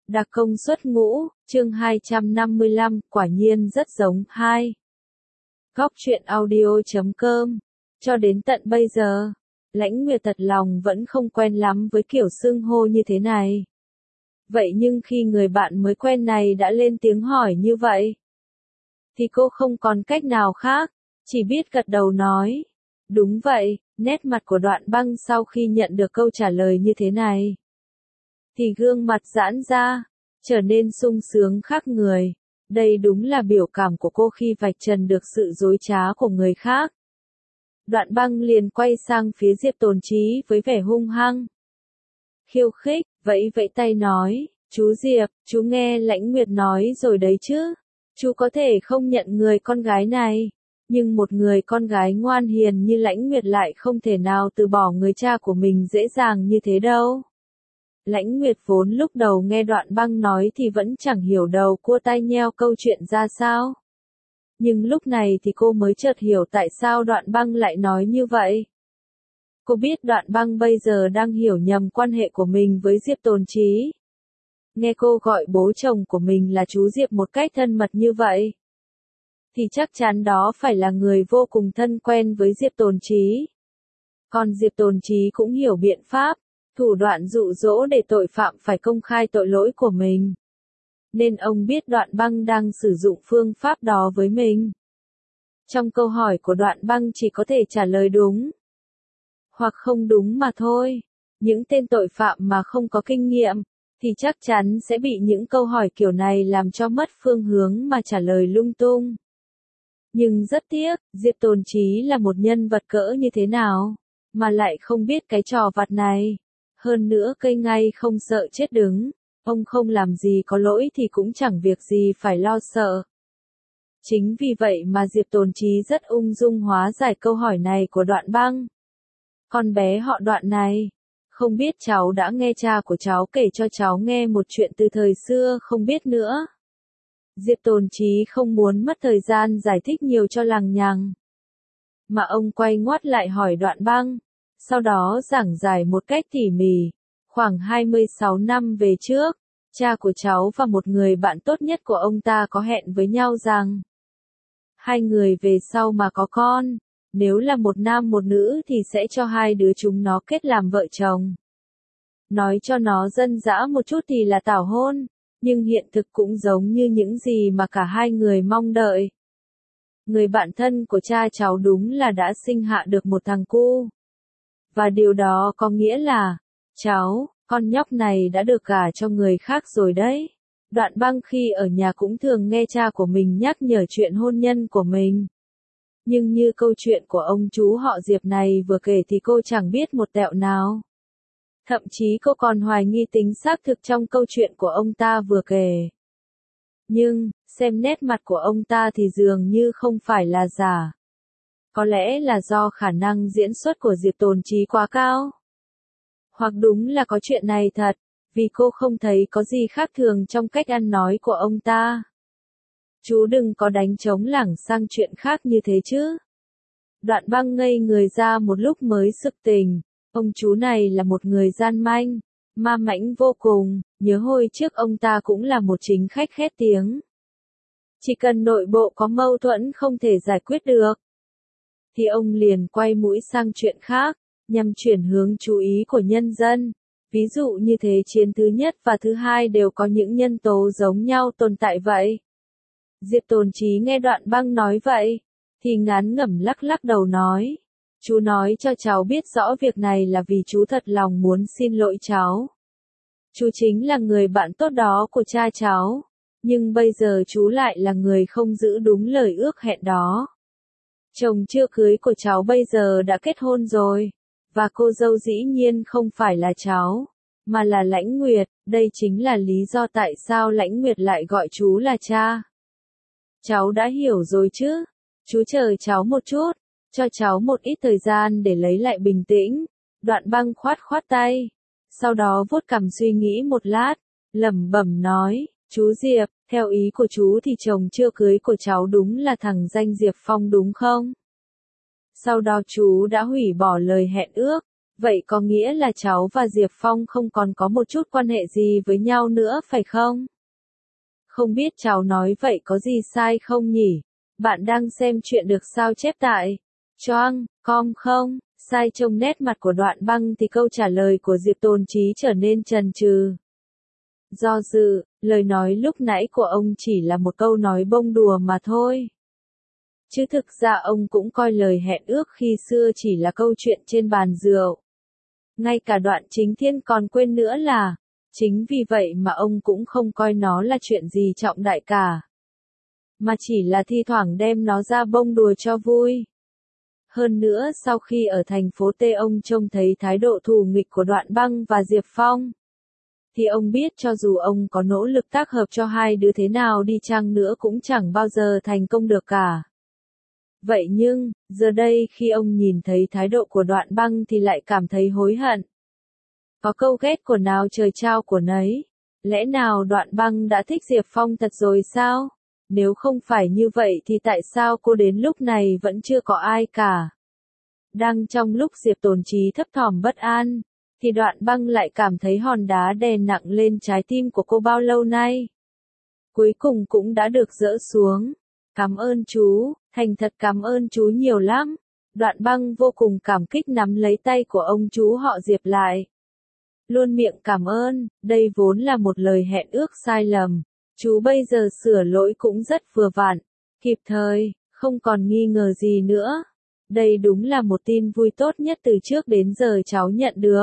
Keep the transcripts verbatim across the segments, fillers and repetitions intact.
Đặc công suất ngũ, chương hai trăm năm mươi lăm, quả nhiên rất giống. hai. Góc truyện audio chấm com. Cho đến tận bây giờ, Lãnh Nguyệt thật lòng vẫn không quen lắm với kiểu xưng hô như thế này. Vậy nhưng khi người bạn mới quen này đã lên tiếng hỏi như vậy, thì cô không còn cách nào khác, chỉ biết gật đầu nói. Đúng vậy, nét mặt của Đoạn Băng sau khi nhận được câu trả lời như thế này, thì gương mặt giãn ra, trở nên sung sướng khác người. Đây đúng là biểu cảm của cô khi vạch trần được sự dối trá của người khác. Đoạn Băng liền quay sang phía Diệp Tồn Chí với vẻ hung hăng, khiêu khích, vẫy vẫy tay nói, chú Diệp, chú nghe Lãnh Nguyệt nói rồi đấy chứ, chú có thể không nhận người con gái này, nhưng một người con gái ngoan hiền như Lãnh Nguyệt lại không thể nào từ bỏ người cha của mình dễ dàng như thế đâu. Lãnh Nguyệt vốn lúc đầu nghe Đoạn Băng nói thì vẫn chẳng hiểu đầu cua tai nheo câu chuyện ra sao. Nhưng lúc này thì cô mới chợt hiểu tại sao Đoạn Băng lại nói như vậy. Cô biết Đoạn Băng bây giờ đang hiểu nhầm quan hệ của mình với Diệp Tồn Chí. Nghe cô gọi bố chồng của mình là chú Diệp một cách thân mật như vậy, thì chắc chắn đó phải là người vô cùng thân quen với Diệp Tồn Chí. Còn Diệp Tồn Chí cũng hiểu biện pháp, thủ đoạn dụ dỗ để tội phạm phải công khai tội lỗi của mình. Nên ông biết Đoạn Băng đang sử dụng phương pháp đó với mình. Trong câu hỏi của Đoạn Băng chỉ có thể trả lời đúng hoặc không đúng mà thôi. Những tên tội phạm mà không có kinh nghiệm, thì chắc chắn sẽ bị những câu hỏi kiểu này làm cho mất phương hướng mà trả lời lung tung. Nhưng rất tiếc, Diệp Tồn Chí là một nhân vật cỡ như thế nào, mà lại không biết cái trò vặt này. Hơn nữa cây ngay không sợ chết đứng, ông không làm gì có lỗi thì cũng chẳng việc gì phải lo sợ. Chính vì vậy mà Diệp Tồn Chí rất ung dung hóa giải câu hỏi này của Đoạn Băng. Con bé họ Đoạn này, không biết cháu đã nghe cha của cháu kể cho cháu nghe một chuyện từ thời xưa không biết nữa. Diệp Tồn Chí không muốn mất thời gian giải thích nhiều cho lằng nhằng, mà ông quay ngoắt lại hỏi Đoạn Băng, sau đó giảng giải một cách tỉ mỉ. Khoảng hai mươi sáu năm về trước, cha của cháu và một người bạn tốt nhất của ông ta có hẹn với nhau rằng hai người về sau mà có con, nếu là một nam một nữ thì sẽ cho hai đứa chúng nó kết làm vợ chồng. Nói cho nó dân dã một chút thì là tảo hôn, nhưng hiện thực cũng giống như những gì mà cả hai người mong đợi. Người bạn thân của cha cháu đúng là đã sinh hạ được một thằng cu. Và điều đó có nghĩa là, cháu, con nhóc này đã được gả cho người khác rồi đấy. Đoạn Băng khi ở nhà cũng thường nghe cha của mình nhắc nhở chuyện hôn nhân của mình. Nhưng như câu chuyện của ông chú họ Diệp này vừa kể thì cô chẳng biết một tẹo nào. Thậm chí cô còn hoài nghi tính xác thực trong câu chuyện của ông ta vừa kể. Nhưng, xem nét mặt của ông ta thì dường như không phải là giả. Có lẽ là do khả năng diễn xuất của Diệp Tồn Chí quá cao. Hoặc đúng là có chuyện này thật, vì cô không thấy có gì khác thường trong cách ăn nói của ông ta. Chú đừng có đánh trống lảng sang chuyện khác như thế chứ. Đoạn Băng ngây người ra một lúc mới sực tỉnh. Ông chú này là một người gian manh, ma mãnh vô cùng, nhớ hồi trước ông ta cũng là một chính khách khét tiếng. Chỉ cần nội bộ có mâu thuẫn không thể giải quyết được, thì ông liền quay mũi sang chuyện khác, nhằm chuyển hướng chú ý của nhân dân. Ví dụ như thế chiến thứ nhất và thứ hai đều có những nhân tố giống nhau tồn tại vậy. Diệp Tồn Chí nghe Đoạn Băng nói vậy, thì ngán ngẩm lắc lắc đầu nói. Chú nói cho cháu biết rõ việc này là vì chú thật lòng muốn xin lỗi cháu. Chú chính là người bạn tốt đó của cha cháu, nhưng bây giờ chú lại là người không giữ đúng lời ước hẹn đó. Chồng chưa cưới của cháu bây giờ đã kết hôn rồi, và cô dâu dĩ nhiên không phải là cháu, mà là Lãnh Nguyệt. Đây chính là lý do tại sao Lãnh Nguyệt lại gọi chú là cha. Cháu đã hiểu rồi chứ? Chú chờ cháu một chút, cho cháu một ít thời gian để lấy lại bình tĩnh. Đoạn Băng khoát khoát tay, sau đó vuốt cằm suy nghĩ một lát, lẩm bẩm nói, chú Diệp, theo ý của chú thì chồng chưa cưới của cháu đúng là thằng danh Diệp Phong đúng không? Sau đó chú đã hủy bỏ lời hẹn ước, Vậy có nghĩa là cháu và Diệp Phong không còn có một chút quan hệ gì với nhau nữa phải không? Không biết cháu nói vậy có gì sai không nhỉ? Bạn đang xem chuyện được sao chép tại choang com không? Sai trông nét mặt của Đoạn Băng thì câu trả lời của Diệp Tồn Chí trở nên chần chừ. Do dự, lời nói lúc nãy của ông chỉ là một câu nói bông đùa mà thôi. Chứ thực ra ông cũng coi lời hẹn ước khi xưa chỉ là câu chuyện trên bàn rượu. Ngay cả Đoạn Chính Thiên còn quên nữa là, chính vì vậy mà ông cũng không coi nó là chuyện gì trọng đại cả. Mà chỉ là thi thoảng đem nó ra bông đùa cho vui. Hơn nữa sau khi ở thành phố T ông trông thấy thái độ thù nghịch của Đoạn Băng và Diệp Phong. Thì ông biết cho dù ông có nỗ lực tác hợp cho hai đứa thế nào đi chăng nữa cũng chẳng bao giờ thành công được cả. Vậy nhưng, giờ đây khi ông nhìn thấy thái độ của Đoạn Băng thì lại cảm thấy hối hận. Có câu ghét của nào trời trao của nấy. Lẽ nào Đoạn Băng đã thích Diệp Phong thật rồi sao? Nếu không phải như vậy thì tại sao cô đến lúc này vẫn chưa có ai cả? Đang trong lúc Diệp Tồn Chí thấp thỏm bất an, thì Đoạn Băng lại cảm thấy hòn đá đè nặng lên trái tim của cô bao lâu nay. Cuối cùng cũng đã được dỡ xuống. Cảm ơn chú, thành thật cảm ơn chú nhiều lắm. Đoạn Băng vô cùng cảm kích nắm lấy tay của ông chú họ Diệp lại. Luôn miệng cảm ơn, đây vốn là một lời hẹn ước sai lầm. Chú bây giờ sửa lỗi cũng rất vừa vặn, kịp thời, không còn nghi ngờ gì nữa. Đây đúng là một tin vui tốt nhất từ trước đến giờ cháu nhận được.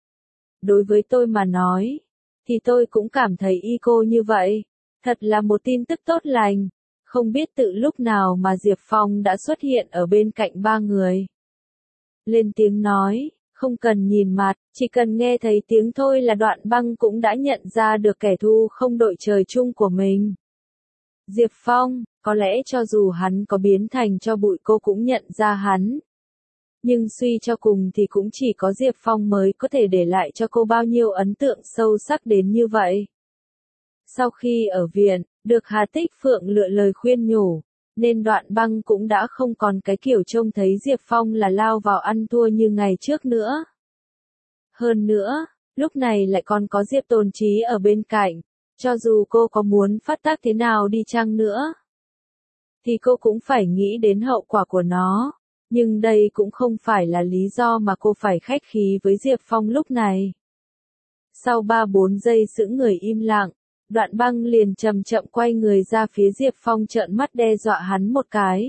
Đối với tôi mà nói, thì tôi cũng cảm thấy y cô như vậy. Thật là một tin tức tốt lành. Không biết từ lúc nào mà Diệp Phong đã xuất hiện ở bên cạnh ba người. Lên tiếng nói, không cần nhìn mặt, chỉ cần nghe thấy tiếng thôi là Đoạn Băng cũng đã nhận ra được kẻ thù không đội trời chung của mình. Diệp Phong, có lẽ cho dù hắn có biến thành cho bụi cô cũng nhận ra hắn. Nhưng suy cho cùng thì cũng chỉ có Diệp Phong mới có thể để lại cho cô bao nhiêu ấn tượng sâu sắc đến như vậy. Sau khi ở viện, được Hà Tích Phượng lựa lời khuyên nhủ, nên Đoạn Băng cũng đã không còn cái kiểu trông thấy Diệp Phong là lao vào ăn thua như ngày trước nữa. Hơn nữa, lúc này lại còn có Diệp Tồn Chí ở bên cạnh, cho dù cô có muốn phát tác thế nào đi chăng nữa, thì cô cũng phải nghĩ đến hậu quả của nó. Nhưng đây cũng không phải là lý do mà cô phải khách khí với Diệp Phong lúc này. Sau ba bốn giây giữ người im lặng, Đoạn Băng liền chậm chậm quay người ra phía Diệp Phong trợn mắt đe dọa hắn một cái.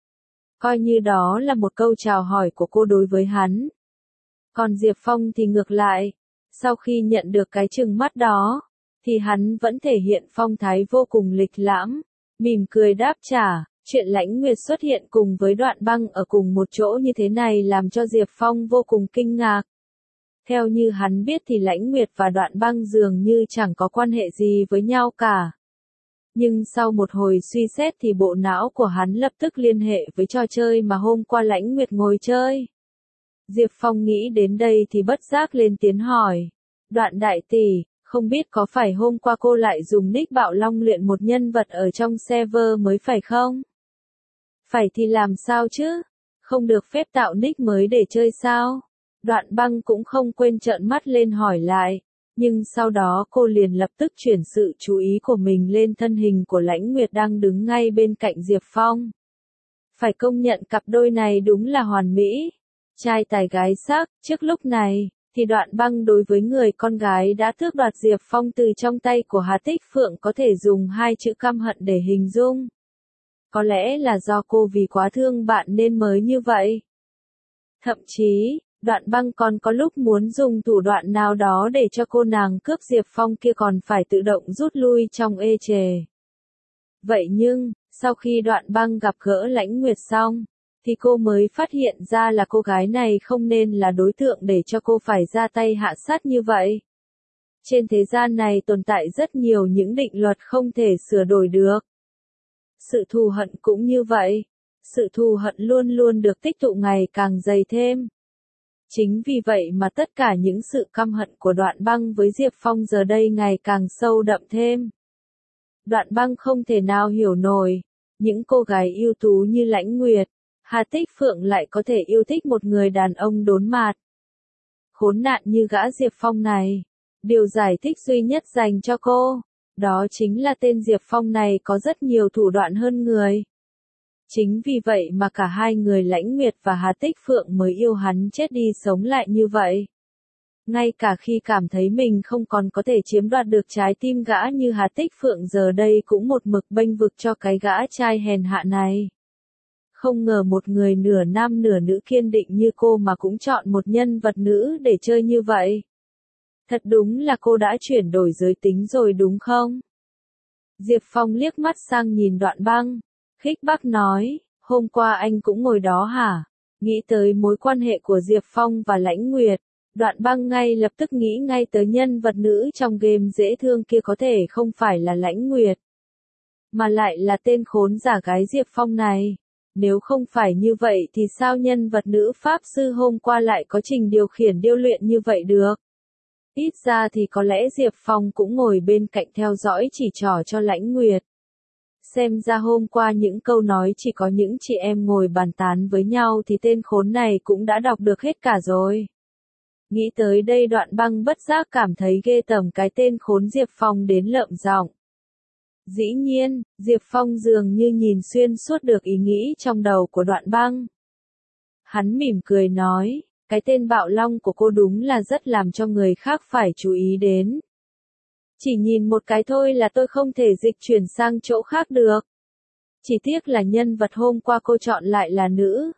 Coi như đó là một câu chào hỏi của cô đối với hắn. Còn Diệp Phong thì ngược lại, sau khi nhận được cái trừng mắt đó, thì hắn vẫn thể hiện phong thái vô cùng lịch lãm, mỉm cười đáp trả. Chuyện Lãnh Nguyệt xuất hiện cùng với Đoạn Băng ở cùng một chỗ như thế này làm cho Diệp Phong vô cùng kinh ngạc. Theo như hắn biết thì Lãnh Nguyệt và Đoạn Băng dường như chẳng có quan hệ gì với nhau cả. Nhưng sau một hồi suy xét thì bộ não của hắn lập tức liên hệ với trò chơi mà hôm qua Lãnh Nguyệt ngồi chơi. Diệp Phong nghĩ đến đây thì bất giác lên tiếng hỏi. Đoạn đại tỷ, không biết có phải hôm qua cô lại dùng nick Bạo Long luyện một nhân vật ở trong server mới phải không? Phải thì làm sao chứ? Không được phép tạo nick mới để chơi sao? Đoạn Băng cũng không quên trợn mắt lên hỏi lại. Nhưng sau đó cô liền lập tức chuyển sự chú ý của mình lên thân hình của Lãnh Nguyệt đang đứng ngay bên cạnh Diệp Phong. Phải công nhận cặp đôi này đúng là hoàn mỹ. Trai tài gái sắc, trước lúc này, thì Đoạn Băng đối với người con gái đã tước đoạt Diệp Phong từ trong tay của Hà Tích Phượng có thể dùng hai chữ căm hận để hình dung. Có lẽ là do cô vì quá thương bạn nên mới như vậy. Thậm chí, Đoạn Băng còn có lúc muốn dùng thủ đoạn nào đó để cho cô nàng cướp Diệp Phong kia còn phải tự động rút lui trong ê chề. Vậy nhưng, sau khi Đoạn Băng gặp gỡ Lãnh Nguyệt xong, thì cô mới phát hiện ra là cô gái này không nên là đối tượng để cho cô phải ra tay hạ sát như vậy. Trên thế gian này tồn tại rất nhiều những định luật không thể sửa đổi được. Sự thù hận cũng như vậy. Sự thù hận luôn luôn được tích tụ ngày càng dày thêm. Chính vì vậy mà tất cả những sự căm hận của Đoạn Băng với Diệp Phong giờ đây ngày càng sâu đậm thêm. Đoạn Băng không thể nào hiểu nổi, những cô gái ưu tú như Lãnh Nguyệt, Hà Tích Phượng lại có thể yêu thích một người đàn ông đốn mạt. khốn nạn như gã Diệp Phong này. Điều giải thích duy nhất dành cho cô, đó chính là tên Diệp Phong này có rất nhiều thủ đoạn hơn người. Chính vì vậy mà cả hai người Lãnh Nguyệt và Hà Tích Phượng mới yêu hắn chết đi sống lại như vậy. Ngay cả khi cảm thấy mình không còn có thể chiếm đoạt được trái tim gã như Hà Tích Phượng giờ đây cũng một mực bênh vực cho cái gã trai hèn hạ này. Không ngờ một người nửa nam nửa nữ kiên định như cô mà cũng chọn một nhân vật nữ để chơi như vậy. Thật đúng là cô đã chuyển đổi giới tính rồi đúng không? Diệp Phong liếc mắt sang nhìn Đoạn Băng, khích bác nói, hôm qua anh cũng ngồi đó hả? Nghĩ tới mối quan hệ của Diệp Phong và Lãnh Nguyệt, Đoạn Băng ngay lập tức nghĩ ngay tới nhân vật nữ trong game dễ thương kia có thể không phải là Lãnh Nguyệt, mà lại là tên khốn giả gái Diệp Phong này. Nếu không phải như vậy thì sao nhân vật nữ Pháp Sư hôm qua lại có trình điều khiển điêu luyện như vậy được? Ít ra thì có lẽ Diệp Phong cũng ngồi bên cạnh theo dõi chỉ trỏ cho Lãnh Nguyệt. Xem ra hôm qua những câu nói chỉ có những chị em ngồi bàn tán với nhau thì tên khốn này cũng đã đọc được hết cả rồi. Nghĩ tới đây Đoạn Băng bất giác cảm thấy ghê tởm cái tên khốn Diệp Phong đến lợm giọng. Dĩ nhiên, Diệp Phong dường như nhìn xuyên suốt được ý nghĩ trong đầu của Đoạn Băng. Hắn mỉm cười nói, cái tên Bạo Long của cô đúng là rất làm cho người khác phải chú ý đến. Chỉ nhìn một cái thôi là tôi không thể dịch chuyển sang chỗ khác được. Chỉ tiếc là nhân vật hôm qua cô chọn lại là nữ.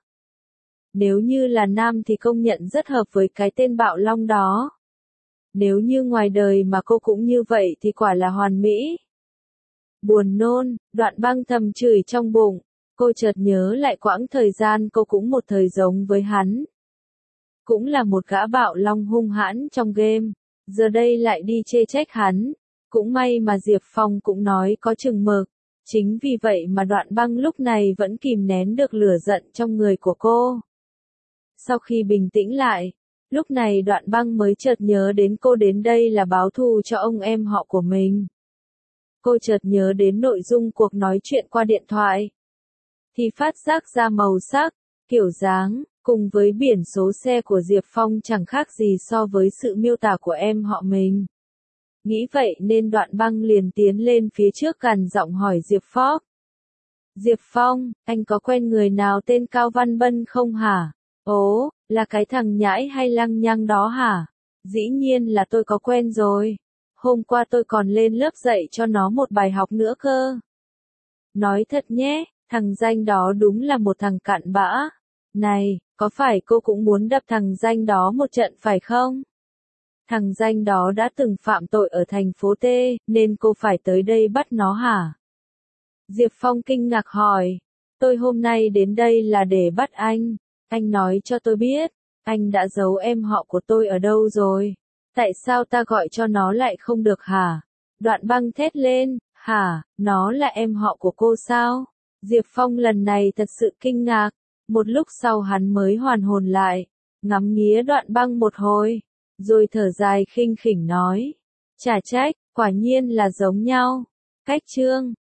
Nếu như là nam thì công nhận rất hợp với cái tên Bạo Long đó. Nếu như ngoài đời mà cô cũng như vậy thì quả là hoàn mỹ. Buồn nôn, Đoạn Băng thầm chửi trong bụng, cô chợt nhớ lại quãng thời gian cô cũng một thời giống với hắn. Cũng là một gã bạo long hung hãn trong game, giờ đây lại đi chê trách hắn. Cũng may mà Diệp Phong cũng nói có chừng mực, chính vì vậy mà Đoạn Băng lúc này vẫn kìm nén được lửa giận trong người của cô. Sau khi bình tĩnh lại, lúc này Đoạn Băng mới chợt nhớ đến cô đến đây là báo thù cho ông em họ của mình. Cô chợt nhớ đến nội dung cuộc nói chuyện qua điện thoại. Thì phát giác ra màu sắc, kiểu dáng, cùng với biển số xe của Diệp Phong chẳng khác gì so với sự miêu tả của em họ mình. Nghĩ vậy nên Đoạn Băng liền tiến lên phía trước gằn giọng hỏi Diệp Phong. Diệp Phong, anh có quen người nào tên Cao Văn Bân không hả? Ố, là cái thằng nhãi hay lăng nhăng đó hả? Dĩ nhiên là tôi có quen rồi. Hôm qua tôi còn lên lớp dạy cho nó một bài học nữa cơ. Nói thật nhé, thằng danh đó đúng là một thằng cặn bã. Này, có phải cô cũng muốn đập thằng danh đó một trận phải không? Thằng danh đó đã từng phạm tội ở thành phố T, nên cô phải tới đây bắt nó hả? Diệp Phong kinh ngạc hỏi. Tôi hôm nay đến đây là để bắt anh. Anh nói cho tôi biết, anh đã giấu em họ của tôi ở đâu rồi? Tại sao ta gọi cho nó lại không được hả? Đoạn Băng thét lên, hả, nó là em họ của cô sao? Diệp Phong lần này thật sự kinh ngạc, một lúc sau hắn mới hoàn hồn lại, ngắm nghía Đoạn Băng một hồi, rồi thở dài khinh khỉnh nói, chả trách, quả nhiên là giống nhau. Cách chương